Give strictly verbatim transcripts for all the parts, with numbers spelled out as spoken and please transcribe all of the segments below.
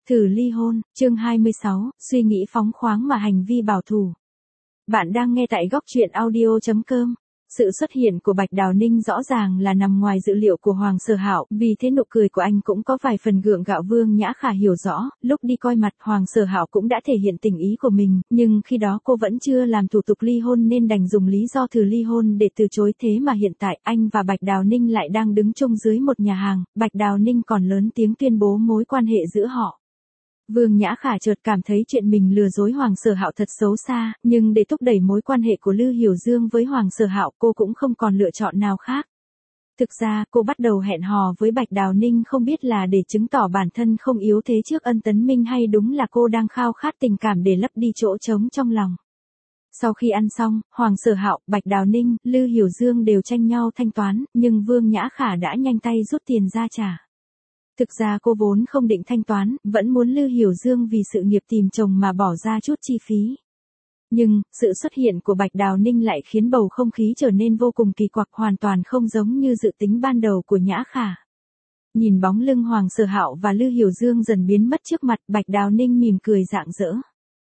Thử ly hôn, chương hai mươi sáu, suy nghĩ phóng khoáng mà hành vi bảo thủ. Bạn đang nghe tại góc truyện audio chấm com. Sự xuất hiện của Bạch Đào Ninh rõ ràng là nằm ngoài dự liệu của Hoàng Sở Hạo, vì thế nụ cười của anh cũng có vài phần gượng gạo. Vương Nhã Khả hiểu rõ, lúc đi coi mặt Hoàng Sở Hạo cũng đã thể hiện tình ý của mình, nhưng khi đó cô vẫn chưa làm thủ tục ly hôn nên đành dùng lý do thử ly hôn để từ chối. Thế mà hiện tại anh và Bạch Đào Ninh lại đang đứng chung dưới một nhà hàng, Bạch Đào Ninh còn lớn tiếng tuyên bố mối quan hệ giữa họ. Vương Nhã Khả chợt cảm thấy chuyện mình lừa dối Hoàng Sở Hạo thật xấu xa, nhưng để thúc đẩy mối quan hệ của Lư Hiểu Dương với Hoàng Sở Hạo, cô cũng không còn lựa chọn nào khác. Thực ra, cô bắt đầu hẹn hò với Bạch Đào Ninh không biết là để chứng tỏ bản thân không yếu thế trước Ân Tấn Minh, hay đúng là cô đang khao khát tình cảm để lấp đi chỗ trống trong lòng. Sau khi ăn xong, Hoàng Sở Hạo, Bạch Đào Ninh, Lư Hiểu Dương đều tranh nhau thanh toán, nhưng Vương Nhã Khả đã nhanh tay rút tiền ra trả. Thực ra cô vốn không định thanh toán, vẫn muốn Lư Hiểu Dương vì sự nghiệp tìm chồng mà bỏ ra chút chi phí. Nhưng, sự xuất hiện của Bạch Đào Ninh lại khiến bầu không khí trở nên vô cùng kỳ quặc, hoàn toàn không giống như dự tính ban đầu của Nhã Khả. Nhìn bóng lưng Hoàng Sở Hạo và Lư Hiểu Dương dần biến mất trước mặt, Bạch Đào Ninh mỉm cười rạng rỡ.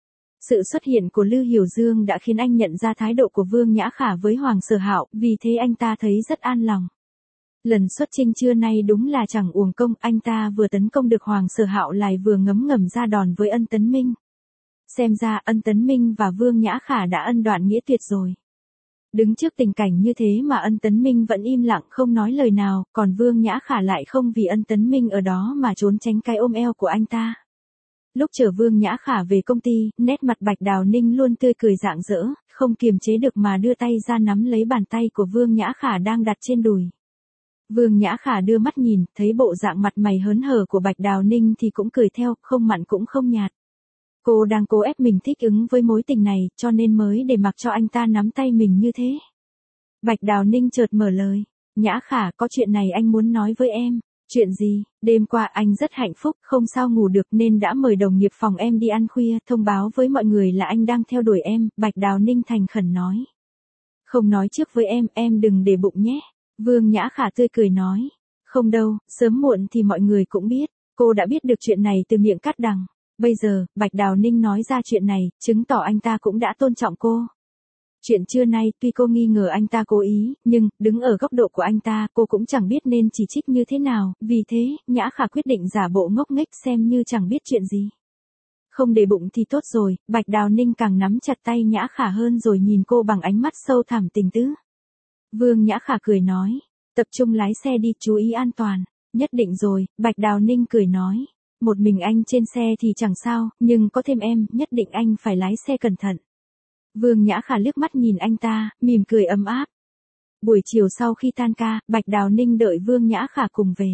Sự xuất hiện của Lư Hiểu Dương đã khiến anh nhận ra thái độ của Vương Nhã Khả với Hoàng Sở Hạo, vì thế anh ta thấy rất an lòng. Lần xuất chinh trưa nay đúng là chẳng uổng công, anh ta vừa tấn công được Hoàng Sở Hạo lại vừa ngấm ngầm ra đòn với Ân Tấn Minh. Xem ra Ân Tấn Minh và Vương Nhã Khả đã ân đoạn nghĩa tuyệt rồi. Đứng trước tình cảnh như thế mà Ân Tấn Minh vẫn im lặng không nói lời nào, còn Vương Nhã Khả lại không vì Ân Tấn Minh ở đó mà trốn tránh cái ôm eo của anh ta. Lúc chở Vương Nhã Khả về công ty, nét mặt Bạch Đào Ninh luôn tươi cười rạng rỡ, không kiềm chế được mà đưa tay ra nắm lấy bàn tay của Vương Nhã Khả đang đặt trên đùi. Vương Nhã Khả đưa mắt nhìn, thấy bộ dạng mặt mày hớn hở của Bạch Đào Ninh thì cũng cười theo, không mặn cũng không nhạt. Cô đang cố ép mình thích ứng với mối tình này, cho nên mới để mặc cho anh ta nắm tay mình như thế. Bạch Đào Ninh chợt mở lời, Nhã Khả, có chuyện này anh muốn nói với em. Chuyện gì? Đêm qua anh rất hạnh phúc, không sao ngủ được nên đã mời đồng nghiệp phòng em đi ăn khuya, thông báo với mọi người là anh đang theo đuổi em, Bạch Đào Ninh thành khẩn nói. Không nói trước với em, em đừng để bụng nhé. Vương Nhã Khả tươi cười nói, không đâu, sớm muộn thì mọi người cũng biết. Cô đã biết được chuyện này từ miệng Cát Đằng. Bây giờ, Bạch Đào Ninh nói ra chuyện này, chứng tỏ anh ta cũng đã tôn trọng cô. Chuyện trưa nay, tuy cô nghi ngờ anh ta cố ý, nhưng, đứng ở góc độ của anh ta, cô cũng chẳng biết nên chỉ trích như thế nào, vì thế, Nhã Khả quyết định giả bộ ngốc nghếch xem như chẳng biết chuyện gì. Không để bụng thì tốt rồi, Bạch Đào Ninh càng nắm chặt tay Nhã Khả hơn rồi nhìn cô bằng ánh mắt sâu thẳm tình tứ. Vương Nhã Khả cười nói, tập trung lái xe đi, chú ý an toàn. Nhất định rồi, Bạch Đào Ninh cười nói, một mình anh trên xe thì chẳng sao, nhưng có thêm em, nhất định anh phải lái xe cẩn thận. Vương Nhã Khả liếc mắt nhìn anh ta, mỉm cười ấm áp. Buổi chiều sau khi tan ca, Bạch Đào Ninh đợi Vương Nhã Khả cùng về.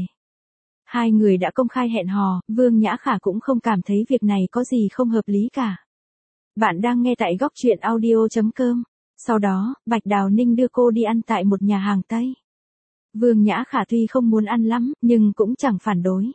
Hai người đã công khai hẹn hò, Vương Nhã Khả cũng không cảm thấy việc này có gì không hợp lý cả. Bạn đang nghe tại góc truyện audio chấm com. Sau đó, Bạch Đào Ninh đưa cô đi ăn tại một nhà hàng Tây. Vương Nhã Khả tuy không muốn ăn lắm, nhưng cũng chẳng phản đối.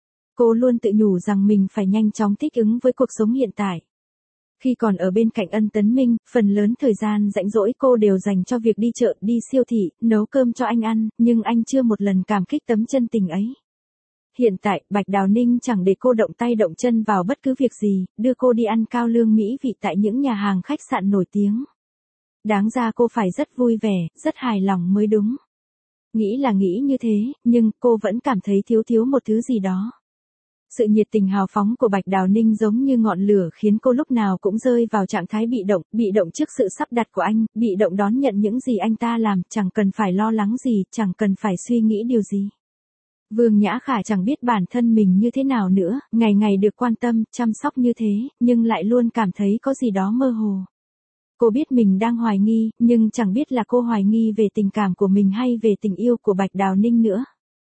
Cô luôn tự nhủ rằng mình phải nhanh chóng thích ứng với cuộc sống hiện tại. Khi còn ở bên cạnh Ân Tấn Minh, phần lớn thời gian rảnh rỗi cô đều dành cho việc đi chợ, đi siêu thị, nấu cơm cho anh ăn, nhưng anh chưa một lần cảm kích tấm chân tình ấy. Hiện tại, Bạch Đào Ninh chẳng để cô động tay động chân vào bất cứ việc gì, đưa cô đi ăn cao lương mỹ vị tại những nhà hàng khách sạn nổi tiếng. Đáng ra cô phải rất vui vẻ, rất hài lòng mới đúng. Nghĩ là nghĩ như thế, nhưng cô vẫn cảm thấy thiếu thiếu một thứ gì đó. Sự nhiệt tình hào phóng của Bạch Đào Ninh giống như ngọn lửa khiến cô lúc nào cũng rơi vào trạng thái bị động, bị động trước sự sắp đặt của anh, bị động đón nhận những gì anh ta làm, chẳng cần phải lo lắng gì, chẳng cần phải suy nghĩ điều gì. Vương Nhã Khả chẳng biết bản thân mình như thế nào nữa, ngày ngày được quan tâm, chăm sóc như thế, nhưng lại luôn cảm thấy có gì đó mơ hồ. Cô biết mình đang hoài nghi, nhưng chẳng biết là cô hoài nghi về tình cảm của mình hay về tình yêu của Bạch Đào Ninh nữa.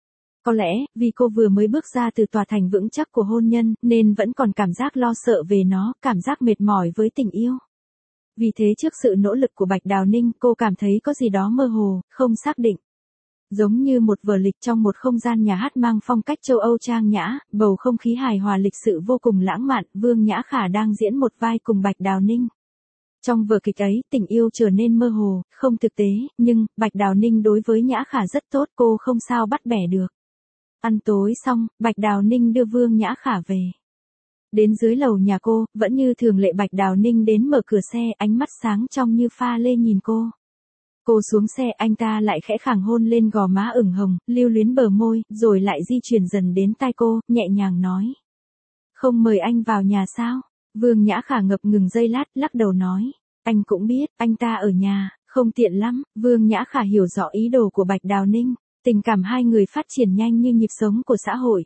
Có lẽ, vì cô vừa mới bước ra từ tòa thành vững chắc của hôn nhân, nên vẫn còn cảm giác lo sợ về nó, cảm giác mệt mỏi với tình yêu. Vì thế trước sự nỗ lực của Bạch Đào Ninh, cô cảm thấy có gì đó mơ hồ, không xác định. Giống như một vở kịch trong một không gian nhà hát mang phong cách châu Âu trang nhã, bầu không khí hài hòa lịch sự vô cùng lãng mạn, Vương Nhã Khả đang diễn một vai cùng Bạch Đào Ninh. Trong vở kịch ấy, tình yêu trở nên mơ hồ, không thực tế, nhưng, Bạch Đào Ninh đối với Nhã Khả rất tốt, cô không sao bắt bẻ được. Ăn tối xong, Bạch Đào Ninh đưa Vương Nhã Khả về. Đến dưới lầu nhà cô, vẫn như thường lệ Bạch Đào Ninh đến mở cửa xe, ánh mắt sáng trong như pha lê nhìn cô. Cô xuống xe, anh ta lại khẽ khàng hôn lên gò má ửng hồng, lưu luyến bờ môi, rồi lại di chuyển dần đến tai cô, nhẹ nhàng nói. Không mời anh vào nhà sao? Vương Nhã Khả ngập ngừng giây lát, lắc đầu nói. Anh cũng biết, anh ta ở nhà, không tiện lắm. Vương Nhã Khả hiểu rõ ý đồ của Bạch Đào Ninh. Tình cảm hai người phát triển nhanh như nhịp sống của xã hội.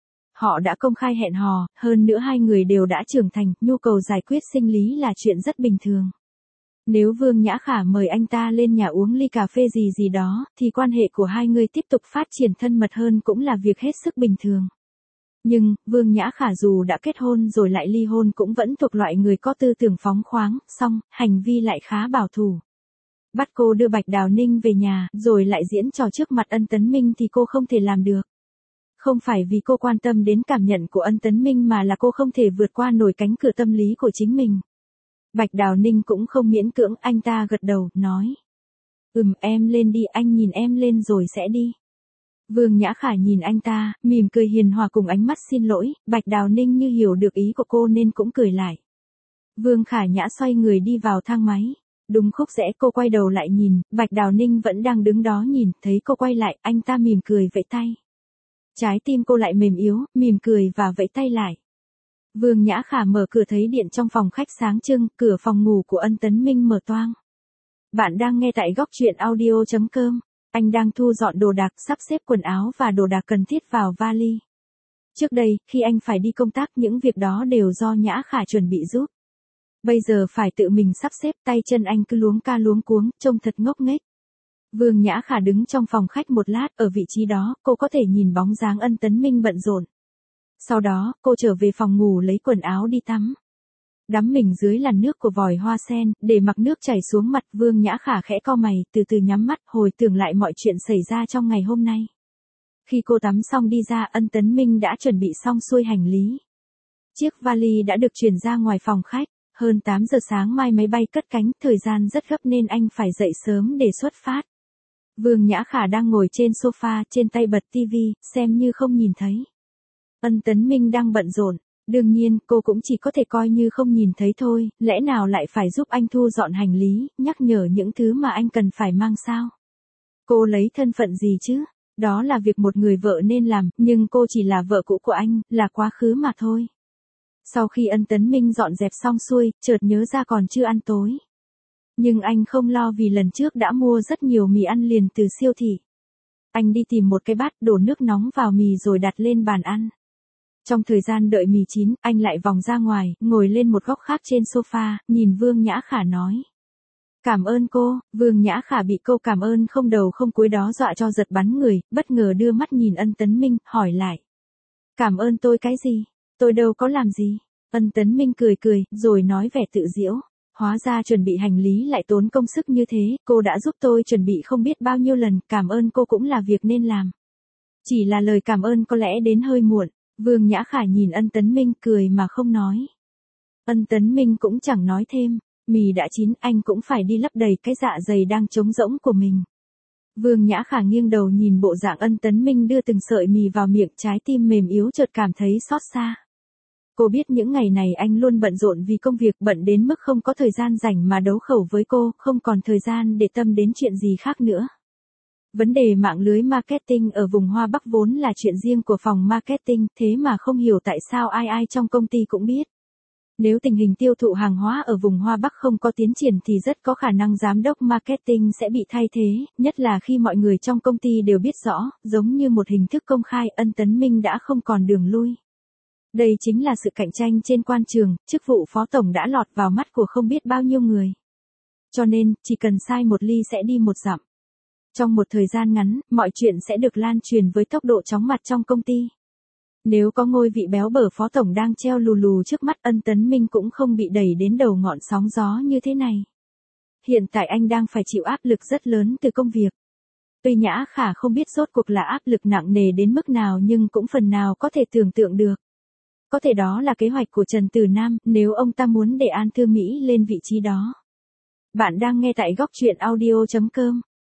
Họ đã công khai hẹn hò, hơn nữa hai người đều đã trưởng thành, nhu cầu giải quyết sinh lý là chuyện rất bình thường. Nếu Vương Nhã Khả mời anh ta lên nhà uống ly cà phê gì gì đó, thì quan hệ của hai người tiếp tục phát triển thân mật hơn cũng là việc hết sức bình thường. Nhưng, Vương Nhã Khả dù đã kết hôn rồi lại ly hôn cũng vẫn thuộc loại người có tư tưởng phóng khoáng, song, hành vi lại khá bảo thủ. Bắt cô đưa Bạch Đào Ninh về nhà, rồi lại diễn trò trước mặt Ân Tấn Minh thì cô không thể làm được. Không phải vì cô quan tâm đến cảm nhận của Ân Tấn Minh mà là cô không thể vượt qua nổi cánh cửa tâm lý của chính mình. Bạch Đào Ninh cũng không miễn cưỡng, anh ta gật đầu, nói. Ừm, em lên đi, anh nhìn em lên rồi sẽ đi. Vương Nhã Khả nhìn anh ta, mỉm cười hiền hòa cùng ánh mắt xin lỗi, Bạch Đào Ninh như hiểu được ý của cô nên cũng cười lại. Vương Khả Nhã xoay người đi vào thang máy. Đúng khúc rẽ cô quay đầu lại nhìn, Bạch Đào Ninh vẫn đang đứng đó nhìn, thấy cô quay lại, anh ta mỉm cười vẫy tay. Trái tim cô lại mềm yếu, mỉm cười và vẫy tay lại. Vương Nhã Khả mở cửa thấy điện trong phòng khách sáng trưng, cửa phòng ngủ của Ân Tấn Minh mở toang. Bạn đang nghe tại góc truyện audio chấm com. Anh đang thu dọn đồ đạc, sắp xếp quần áo và đồ đạc cần thiết vào vali. Trước đây, khi anh phải đi công tác những việc đó đều do Nhã Khả chuẩn bị giúp. Bây giờ phải tự mình sắp xếp, tay chân anh cứ luống ca luống cuống, trông thật ngốc nghếch. Vương Nhã Khả đứng trong phòng khách một lát, ở vị trí đó, cô có thể nhìn bóng dáng Ân Tấn Minh bận rộn. Sau đó, cô trở về phòng ngủ lấy quần áo đi tắm. Đắm mình dưới làn nước của vòi hoa sen, để mặc nước chảy xuống mặt, Vương Nhã Khả khẽ cau mày, từ từ nhắm mắt, hồi tưởng lại mọi chuyện xảy ra trong ngày hôm nay. Khi cô tắm xong đi ra, Ân Tấn Minh đã chuẩn bị xong xuôi hành lý. Chiếc vali đã được chuyển ra ngoài phòng khách. Hơn tám giờ sáng mai máy bay cất cánh, thời gian rất gấp nên anh phải dậy sớm để xuất phát. Vương Nhã Khả đang ngồi trên sofa, trên tay bật tivi, xem như không nhìn thấy. Ân Tấn Minh đang bận rộn. Đương nhiên, cô cũng chỉ có thể coi như không nhìn thấy thôi, lẽ nào lại phải giúp anh thu dọn hành lý, nhắc nhở những thứ mà anh cần phải mang sao? Cô lấy thân phận gì chứ? Đó là việc một người vợ nên làm, nhưng cô chỉ là vợ cũ của anh, là quá khứ mà thôi. Sau khi Ân Tấn Minh dọn dẹp xong xuôi, chợt nhớ ra còn chưa ăn tối. Nhưng anh không lo vì lần trước đã mua rất nhiều mì ăn liền từ siêu thị. Anh đi tìm một cái bát, đổ nước nóng vào mì rồi đặt lên bàn ăn. Trong thời gian đợi mì chín, anh lại vòng ra ngoài, ngồi lên một góc khác trên sofa, nhìn Vương Nhã Khả nói. Cảm ơn cô. Vương Nhã Khả bị câu cảm ơn không đầu không cuối đó dọa cho giật bắn người, bất ngờ đưa mắt nhìn Ân Tấn Minh, hỏi lại. Cảm ơn tôi cái gì? Tôi đâu có làm gì. Ân Tấn Minh cười cười, rồi nói vẻ tự giễu. Hóa ra chuẩn bị hành lý lại tốn công sức như thế, cô đã giúp tôi chuẩn bị không biết bao nhiêu lần, cảm ơn cô cũng là việc nên làm. Chỉ là lời cảm ơn có lẽ đến hơi muộn. Vương Nhã Khả nhìn Ân Tấn Minh cười mà không nói. Ân Tấn Minh cũng chẳng nói thêm, mì đã chín, anh cũng phải đi lấp đầy cái dạ dày đang trống rỗng của mình. Vương Nhã Khả nghiêng đầu nhìn bộ dạng Ân Tấn Minh đưa từng sợi mì vào miệng, trái tim mềm yếu chợt cảm thấy xót xa. Cô biết những ngày này anh luôn bận rộn vì công việc, bận đến mức không có thời gian rảnh mà đấu khẩu với cô, không còn thời gian để tâm đến chuyện gì khác nữa. Vấn đề mạng lưới marketing ở vùng Hoa Bắc vốn là chuyện riêng của phòng marketing, thế mà không hiểu tại sao ai ai trong công ty cũng biết. Nếu tình hình tiêu thụ hàng hóa ở vùng Hoa Bắc không có tiến triển thì rất có khả năng giám đốc marketing sẽ bị thay thế, nhất là khi mọi người trong công ty đều biết rõ, giống như một hình thức công khai, Ân Tấn Minh đã không còn đường lui. Đây chính là sự cạnh tranh trên quan trường, chức vụ phó tổng đã lọt vào mắt của không biết bao nhiêu người. Cho nên, chỉ cần sai một ly sẽ đi một dặm. Trong một thời gian ngắn, mọi chuyện sẽ được lan truyền với tốc độ chóng mặt trong công ty. Nếu có ngôi vị béo bở phó tổng đang treo lù lù trước mắt, Ân Tấn Minh cũng không bị đẩy đến đầu ngọn sóng gió như thế này. Hiện tại anh đang phải chịu áp lực rất lớn từ công việc. Tuy Nhã Khả không biết rốt cuộc là áp lực nặng nề đến mức nào nhưng cũng phần nào có thể tưởng tượng được. Có thể đó là kế hoạch của Trần Tử Nam, nếu ông ta muốn để An Thư Mỹ lên vị trí đó. Bạn đang nghe tại góc truyện audio chấm com.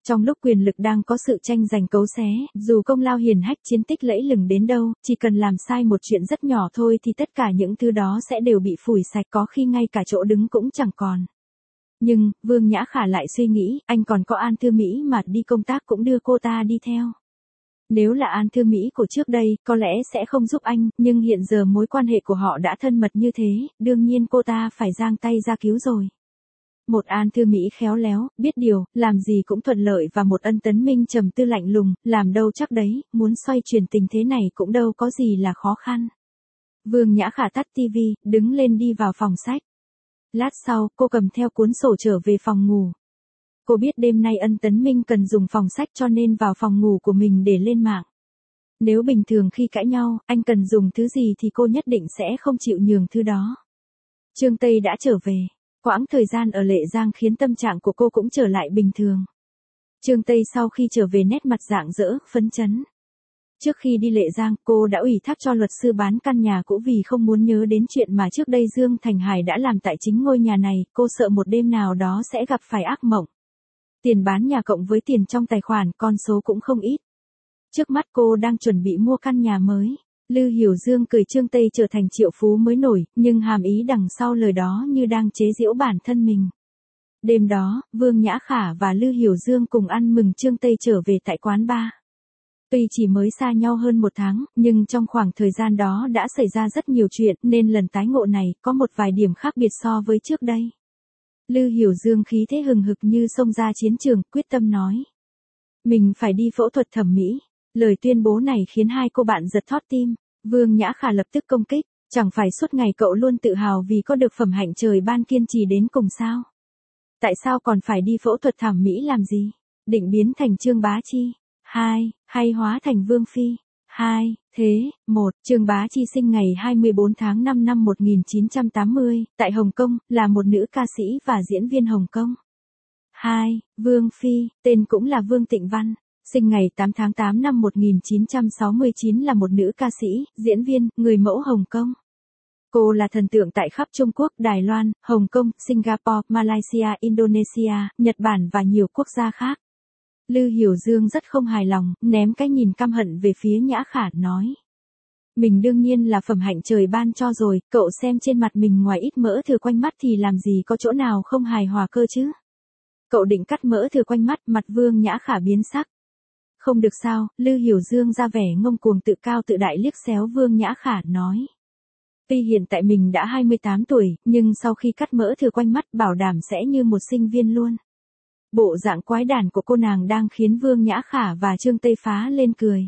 Trong lúc quyền lực đang có sự tranh giành cấu xé, dù công lao hiển hách chiến tích lẫy lừng đến đâu, chỉ cần làm sai một chuyện rất nhỏ thôi thì tất cả những thứ đó sẽ đều bị phủi sạch, có khi ngay cả chỗ đứng cũng chẳng còn. Nhưng, Vương Nhã Khả lại suy nghĩ, anh còn có An Thư Mỹ mà, đi công tác cũng đưa cô ta đi theo. Nếu là An Thư Mỹ của trước đây, có lẽ sẽ không giúp anh, nhưng hiện giờ mối quan hệ của họ đã thân mật như thế, đương nhiên cô ta phải giang tay ra cứu rồi. Một An Thư Mỹ khéo léo, biết điều, làm gì cũng thuận lợi và một Ân Tấn Minh trầm tư lạnh lùng, làm đâu chắc đấy, muốn xoay chuyển tình thế này cũng đâu có gì là khó khăn. Vương Nhã Khả tắt tivi, đứng lên đi vào phòng sách. Lát sau, cô cầm theo cuốn sổ trở về phòng ngủ. Cô biết đêm nay Ân Tấn Minh cần dùng phòng sách cho nên vào phòng ngủ của mình để lên mạng. Nếu bình thường khi cãi nhau, anh cần dùng thứ gì thì cô nhất định sẽ không chịu nhường thứ đó. Trương Tây đã trở về. Quãng thời gian ở Lệ Giang khiến tâm trạng của cô cũng trở lại bình thường. Trương Tây sau khi trở về nét mặt rạng rỡ, phấn chấn. Trước khi đi Lệ Giang, cô đã ủy thác cho luật sư bán căn nhà cũ vì không muốn nhớ đến chuyện mà trước đây Dương Thành Hải đã làm tại chính ngôi nhà này, cô sợ một đêm nào đó sẽ gặp phải ác mộng. Tiền bán nhà cộng với tiền trong tài khoản, con số cũng không ít. Trước mắt cô đang chuẩn bị mua căn nhà mới. Lư Hiểu Dương cười Trương Tây trở thành triệu phú mới nổi, nhưng hàm ý đằng sau lời đó như đang chế giễu bản thân mình. Đêm đó, Vương Nhã Khả và Lư Hiểu Dương cùng ăn mừng Trương Tây trở về tại quán bar. Tuy chỉ mới xa nhau hơn một tháng, nhưng trong khoảng thời gian đó đã xảy ra rất nhiều chuyện nên lần tái ngộ này có một vài điểm khác biệt so với trước đây. Lư Hiểu Dương khí thế hừng hực như xông ra chiến trường, quyết tâm nói. Mình phải đi phẫu thuật thẩm mỹ. Lời tuyên bố này khiến hai cô bạn giật thót tim. Vương Nhã Khả lập tức công kích. Chẳng phải suốt ngày cậu luôn tự hào vì có được phẩm hạnh trời ban kiên trì đến cùng sao? Tại sao còn phải đi phẫu thuật thẩm mỹ làm gì? Định biến thành Trương Bá Chi. Hai, hay hóa thành Vương Phi. Hai, thế, một, Trương Bá Chi sinh ngày hai mươi bốn tháng năm năm một nghìn chín trăm tám mươi, tại Hồng Kông, là một nữ ca sĩ và diễn viên Hồng Kông. Hai, Vương Phi, tên cũng là Vương Tịnh Văn, sinh ngày tám tháng tám năm một nghìn chín trăm sáu mươi chín, là một nữ ca sĩ, diễn viên, người mẫu Hồng Kông. Cô là thần tượng tại khắp Trung Quốc, Đài Loan, Hồng Kông, Singapore, Malaysia, Indonesia, Nhật Bản và nhiều quốc gia khác. Lư Hiểu Dương rất không hài lòng, ném cái nhìn căm hận về phía Nhã Khả, nói. Mình đương nhiên là phẩm hạnh trời ban cho rồi, cậu xem trên mặt mình ngoài ít mỡ thừa quanh mắt thì làm gì có chỗ nào không hài hòa cơ chứ. Cậu định cắt mỡ thừa quanh mắt, mặt Vương Nhã Khả biến sắc. Không được sao, Lư Hiểu Dương ra vẻ ngông cuồng tự cao tự đại liếc xéo Vương Nhã Khả, nói. Tuy hiện tại mình đã hai mươi tám tuổi, nhưng sau khi cắt mỡ thừa quanh mắt bảo đảm sẽ như một sinh viên luôn. Bộ dạng quái đản của cô nàng đang khiến Vương Nhã Khả và Trương Tây phá lên cười.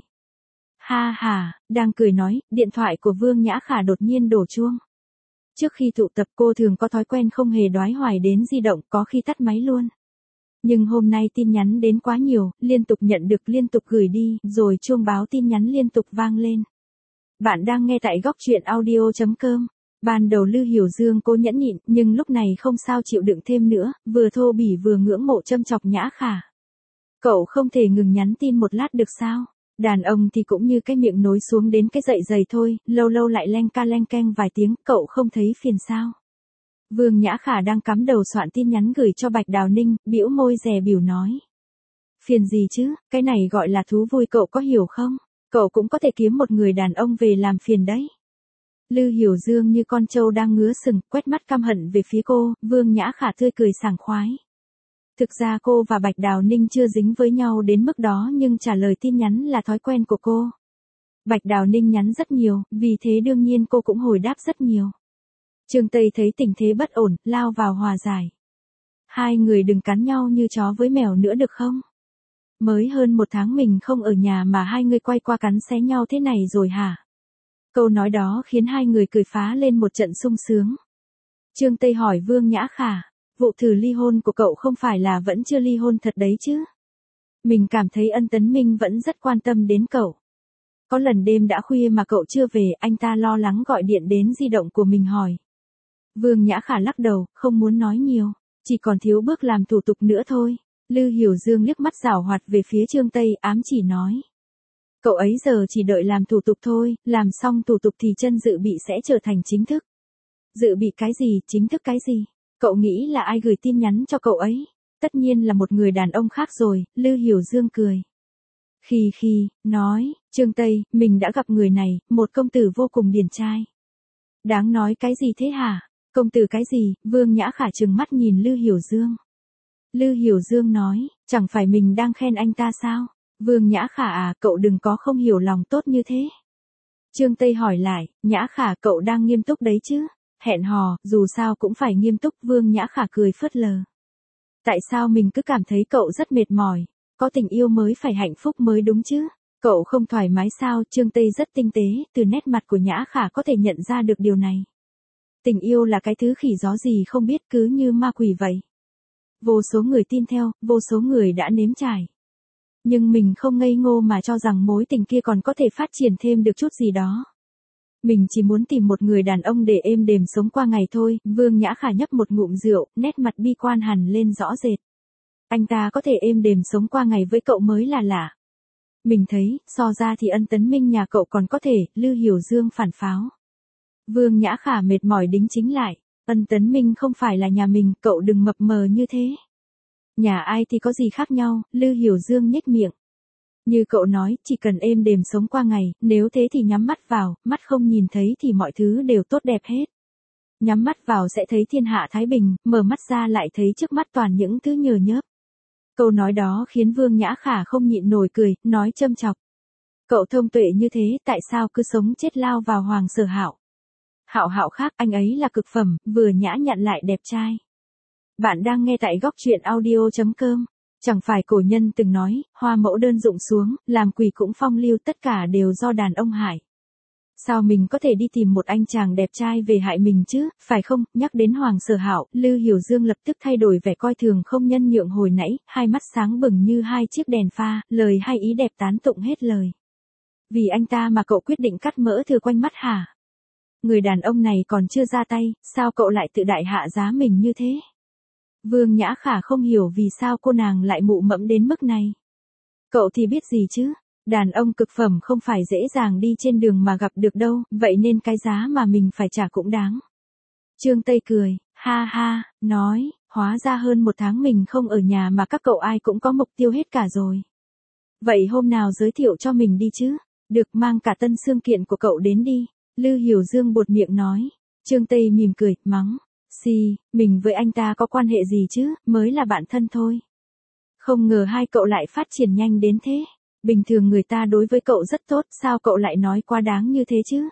Ha ha, đang cười nói, điện thoại của Vương Nhã Khả đột nhiên đổ chuông. Trước khi tụ tập cô thường có thói quen không hề đoái hoài đến di động, có khi tắt máy luôn. Nhưng hôm nay tin nhắn đến quá nhiều, liên tục nhận được liên tục gửi đi, rồi chuông báo tin nhắn liên tục vang lên. Bạn đang nghe tại góc truyện audio chấm com. Ban đầu Lư Hiểu Dương cố nhẫn nhịn, nhưng lúc này không sao chịu đựng thêm nữa, vừa thô bỉ vừa ngưỡng mộ châm chọc Nhã Khả. Cậu không thể ngừng nhắn tin một lát được sao? Đàn ông thì cũng như cái miệng nối xuống đến cái dạ dày thôi, lâu lâu lại leng ca leng keng vài tiếng, cậu không thấy phiền sao? Vương Nhã Khả đang cắm đầu soạn tin nhắn gửi cho Bạch Đào Ninh, bĩu môi dè bỉu nói. Phiền gì chứ, cái này gọi là thú vui, cậu có hiểu không? Cậu cũng có thể kiếm một người đàn ông về làm phiền đấy. Lư Hiểu Dương như con trâu đang ngứa sừng, quét mắt căm hận về phía cô, Vương Nhã Khả tươi cười sảng khoái. Thực ra cô và Bạch Đào Ninh chưa dính với nhau đến mức đó, nhưng trả lời tin nhắn là thói quen của cô. Bạch Đào Ninh nhắn rất nhiều, vì thế đương nhiên cô cũng hồi đáp rất nhiều. Trương Tây thấy tình thế bất ổn, lao vào hòa giải. Hai người đừng cắn nhau như chó với mèo nữa được không? Mới hơn một tháng mình không ở nhà mà hai người quay qua cắn xé nhau thế này rồi hả? Câu nói đó khiến hai người cười phá lên một trận sung sướng. Trương Tây hỏi Vương Nhã Khả, vụ thử ly hôn của cậu không phải là vẫn chưa ly hôn thật đấy chứ? Mình cảm thấy Ân Tấn Minh vẫn rất quan tâm đến cậu. Có lần đêm đã khuya mà cậu chưa về, anh ta lo lắng gọi điện đến di động của mình hỏi. Vương Nhã Khả lắc đầu, không muốn nói nhiều, chỉ còn thiếu bước làm thủ tục nữa thôi. Lư Hiểu Dương liếc mắt giảo hoạt về phía Trương Tây, ám chỉ nói. Cậu ấy giờ chỉ đợi làm thủ tục thôi, làm xong thủ tục thì chân dự bị sẽ trở thành chính thức. Dự bị cái gì, chính thức cái gì? Cậu nghĩ là ai gửi tin nhắn cho cậu ấy? Tất nhiên là một người đàn ông khác rồi, Lư Hiểu Dương cười. Khi khi, nói, Trương Tây, mình đã gặp người này, một công tử vô cùng điển trai. Đáng nói cái gì thế hả? Công tử cái gì? Vương Nhã Khả trừng mắt nhìn Lư Hiểu Dương. Lư Hiểu Dương nói, chẳng phải mình đang khen anh ta sao? Vương Nhã Khả à, cậu đừng có không hiểu lòng tốt như thế. Trương Tây hỏi lại, Nhã Khả cậu đang nghiêm túc đấy chứ? Hẹn hò, dù sao cũng phải nghiêm túc. Vương Nhã Khả cười phớt lờ. Tại sao mình cứ cảm thấy cậu rất mệt mỏi? Có tình yêu mới phải hạnh phúc mới đúng chứ? Cậu không thoải mái sao? Trương Tây rất tinh tế, từ nét mặt của Nhã Khả có thể nhận ra được điều này. Tình yêu là cái thứ khỉ gió gì không biết, cứ như ma quỷ vậy. Vô số người tin theo, vô số người đã nếm trải. Nhưng mình không ngây ngô mà cho rằng mối tình kia còn có thể phát triển thêm được chút gì đó. Mình chỉ muốn tìm một người đàn ông để êm đềm sống qua ngày thôi. Vương Nhã Khả nhấp một ngụm rượu, nét mặt bi quan hẳn lên rõ rệt. Anh ta có thể êm đềm sống qua ngày với cậu mới là lạ. Mình thấy, so ra thì Ân Tấn Minh nhà cậu còn có thể. Lư Hiểu Dương phản pháo. Vương Nhã Khả mệt mỏi đính chính lại. Ân Tấn Minh không phải là nhà mình, cậu đừng mập mờ như thế. Nhà ai thì có gì khác nhau? Lư Hiểu Dương nhếch miệng. Như cậu nói, chỉ cần êm đềm sống qua ngày, nếu thế thì nhắm mắt vào, mắt không nhìn thấy thì mọi thứ đều tốt đẹp hết. Nhắm mắt vào sẽ thấy thiên hạ thái bình, mở mắt ra lại thấy trước mắt toàn những thứ nhờ nhớp. Câu nói đó khiến Vương Nhã Khả không nhịn nổi cười, nói châm chọc. Cậu thông tuệ như thế, tại sao cứ sống chết lao vào Hoàng Sở Hạo? Hạo Hạo khác, anh ấy là cực phẩm, vừa nhã nhặn lại đẹp trai. Bạn đang nghe tại góc truyện audio chấm com. Chẳng phải cổ nhân từng nói, hoa mẫu đơn rụng xuống, làm quỷ cũng phong lưu, tất cả đều do đàn ông hại. Sao mình có thể đi tìm một anh chàng đẹp trai về hại mình chứ, phải không? Nhắc đến Hoàng Sở Hạo, Lư Hiểu Dương lập tức thay đổi vẻ coi thường không nhân nhượng hồi nãy, hai mắt sáng bừng như hai chiếc đèn pha, lời hay ý đẹp tán tụng hết lời. Vì anh ta mà cậu quyết định cắt mỡ thừa quanh mắt hả? Người đàn ông này còn chưa ra tay, sao cậu lại tự đại hạ giá mình như thế? Vương Nhã Khả không hiểu vì sao cô nàng lại mụ mẫm đến mức này. Cậu thì biết gì chứ? Đàn ông cực phẩm không phải dễ dàng đi trên đường mà gặp được đâu, vậy nên cái giá mà mình phải trả cũng đáng. Trương Tây cười, ha ha, nói, hóa ra hơn một tháng mình không ở nhà mà các cậu ai cũng có mục tiêu hết cả rồi. Vậy hôm nào giới thiệu cho mình đi chứ? Được, mang cả tân xương kiện của cậu đến đi. Lư Hiểu Dương buột miệng nói. Trương Tây mỉm cười, mắng. Xì, mình với anh ta có quan hệ gì chứ, mới là bạn thân thôi. Không ngờ hai cậu lại phát triển nhanh đến thế. Bình thường người ta đối với cậu rất tốt, sao cậu lại nói quá đáng như thế chứ?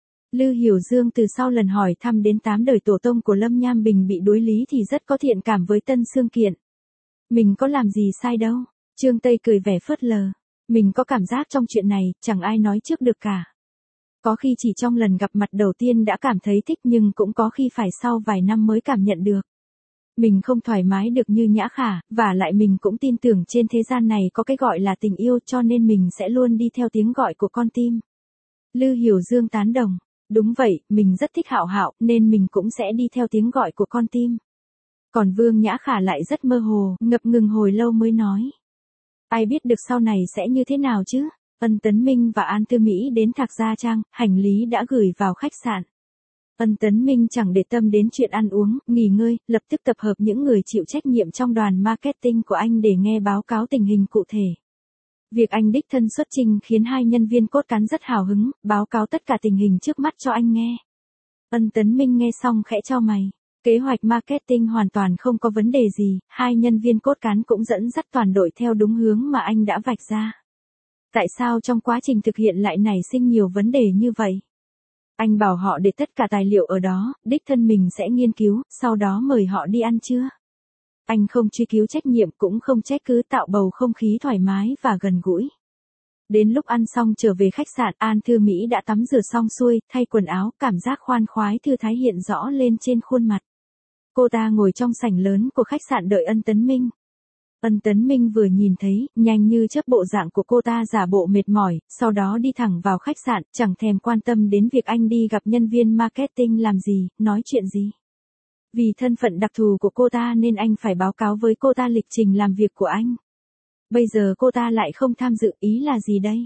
Lư Hiểu Dương từ sau lần hỏi thăm đến tám đời tổ tông của Lâm Nham Bình bị đối lý thì rất có thiện cảm với tân xương kiện. Mình có làm gì sai đâu. Trương Tây cười vẻ phớt lờ. Mình có cảm giác trong chuyện này, chẳng ai nói trước được cả. Có khi chỉ trong lần gặp mặt đầu tiên đã cảm thấy thích nhưng cũng có khi phải sau vài năm mới cảm nhận được. Mình không thoải mái được như Nhã Khả, và lại mình cũng tin tưởng trên thế gian này có cái gọi là tình yêu cho nên mình sẽ luôn đi theo tiếng gọi của con tim. Lư Hiểu Dương tán đồng. Đúng vậy, mình rất thích Hạo Hạo nên mình cũng sẽ đi theo tiếng gọi của con tim. Còn Vương Nhã Khả lại rất mơ hồ, ngập ngừng hồi lâu mới nói. Ai biết được sau này sẽ như thế nào chứ? Ân Tấn Minh và An Tư Mỹ đến Thạc Gia Trang, hành lý đã gửi vào khách sạn. Ân Tấn Minh chẳng để tâm đến chuyện ăn uống, nghỉ ngơi, lập tức tập hợp những người chịu trách nhiệm trong đoàn marketing của anh để nghe báo cáo tình hình cụ thể. Việc anh đích thân xuất trình khiến hai nhân viên cốt cán rất hào hứng, báo cáo tất cả tình hình trước mắt cho anh nghe. Ân Tấn Minh nghe xong khẽ chau mày. Kế hoạch marketing hoàn toàn không có vấn đề gì, hai nhân viên cốt cán cũng dẫn dắt toàn đội theo đúng hướng mà anh đã vạch ra. Tại sao trong quá trình thực hiện lại nảy sinh nhiều vấn đề như vậy? Anh bảo họ để tất cả tài liệu ở đó, đích thân mình sẽ nghiên cứu, sau đó mời họ đi ăn trưa. Anh không truy cứu trách nhiệm cũng không trách cứ, tạo bầu không khí thoải mái và gần gũi. Đến lúc ăn xong trở về khách sạn, An Thư Mỹ đã tắm rửa xong xuôi, thay quần áo, cảm giác khoan khoái thư thái hiện rõ lên trên khuôn mặt. Cô ta ngồi trong sảnh lớn của khách sạn đợi Ân Tấn Minh. Ân Tấn Minh vừa nhìn thấy, nhanh như chớp bộ dạng của cô ta giả bộ mệt mỏi, sau đó đi thẳng vào khách sạn, chẳng thèm quan tâm đến việc anh đi gặp nhân viên marketing làm gì, nói chuyện gì. Vì thân phận đặc thù của cô ta nên anh phải báo cáo với cô ta lịch trình làm việc của anh. Bây giờ cô ta lại không tham dự, ý là gì đây?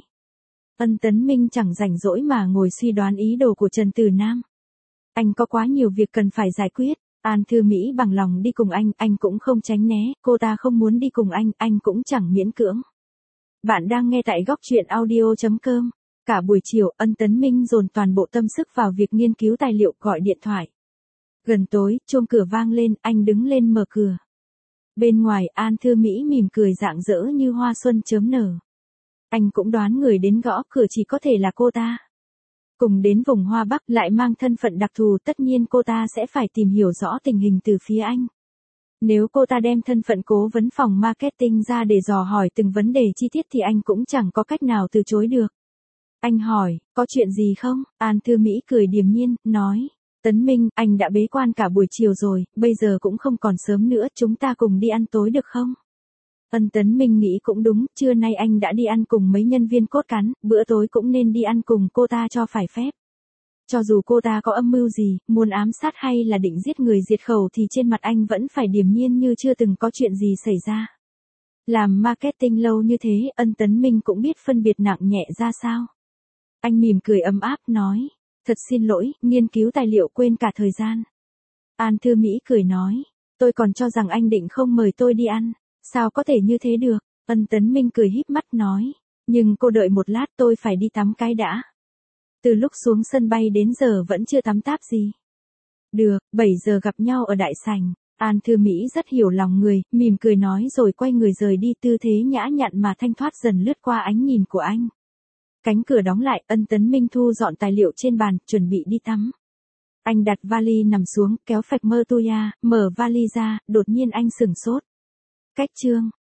Ân Tấn Minh chẳng rảnh rỗi mà ngồi suy đoán ý đồ của Trần Tử Nam. Anh có quá nhiều việc cần phải giải quyết. An Thư Mỹ bằng lòng đi cùng anh, anh cũng không tránh né, cô ta không muốn đi cùng anh, anh cũng chẳng miễn cưỡng. Bạn đang nghe tại góc truyện audio.com. Cả buổi chiều, Ân Tấn Minh dồn toàn bộ tâm sức vào việc nghiên cứu tài liệu, gọi điện thoại. Gần tối, chuông cửa vang lên, anh đứng lên mở cửa. Bên ngoài, An Thư Mỹ mỉm cười rạng rỡ như hoa xuân chớm nở. Anh cũng đoán người đến gõ cửa chỉ có thể là cô ta. Cùng đến vùng Hoa Bắc, lại mang thân phận đặc thù, tất nhiên cô ta sẽ phải tìm hiểu rõ tình hình từ phía anh. Nếu cô ta đem thân phận cố vấn phòng marketing ra để dò hỏi từng vấn đề chi tiết thì anh cũng chẳng có cách nào từ chối được. Anh hỏi, có chuyện gì không? An Thư Mỹ cười điềm nhiên, nói. Tấn Minh, anh đã bế quan cả buổi chiều rồi, bây giờ cũng không còn sớm nữa, chúng ta cùng đi ăn tối được không? Ân Tấn Minh nghĩ cũng đúng, trưa nay anh đã đi ăn cùng mấy nhân viên cốt cán, bữa tối cũng nên đi ăn cùng cô ta cho phải phép. Cho dù cô ta có âm mưu gì, muốn ám sát hay là định giết người diệt khẩu thì trên mặt anh vẫn phải điềm nhiên như chưa từng có chuyện gì xảy ra. Làm marketing lâu như thế, Ân Tấn Minh cũng biết phân biệt nặng nhẹ ra sao. Anh mỉm cười ấm áp nói, thật xin lỗi, nghiên cứu tài liệu quên cả thời gian. An Thư Mỹ cười nói, tôi còn cho rằng anh định không mời tôi đi ăn, sao có thể như thế được? Ân Tấn Minh cười híp mắt nói, nhưng cô đợi một lát, tôi phải đi tắm cái đã. Từ lúc xuống sân bay đến giờ vẫn chưa tắm táp gì. Được, bảy giờ gặp nhau ở đại sảnh. An Thư Mỹ rất hiểu lòng người, mỉm cười nói rồi quay người rời đi, tư thế nhã nhặn mà thanh thoát dần lướt qua ánh nhìn của anh. Cánh cửa đóng lại, Ân Tấn Minh thu dọn tài liệu trên bàn, chuẩn bị đi tắm. Anh đặt vali nằm xuống, kéo phạch mơ tuya, mở vali ra, đột nhiên anh sửng sốt. Cách chương.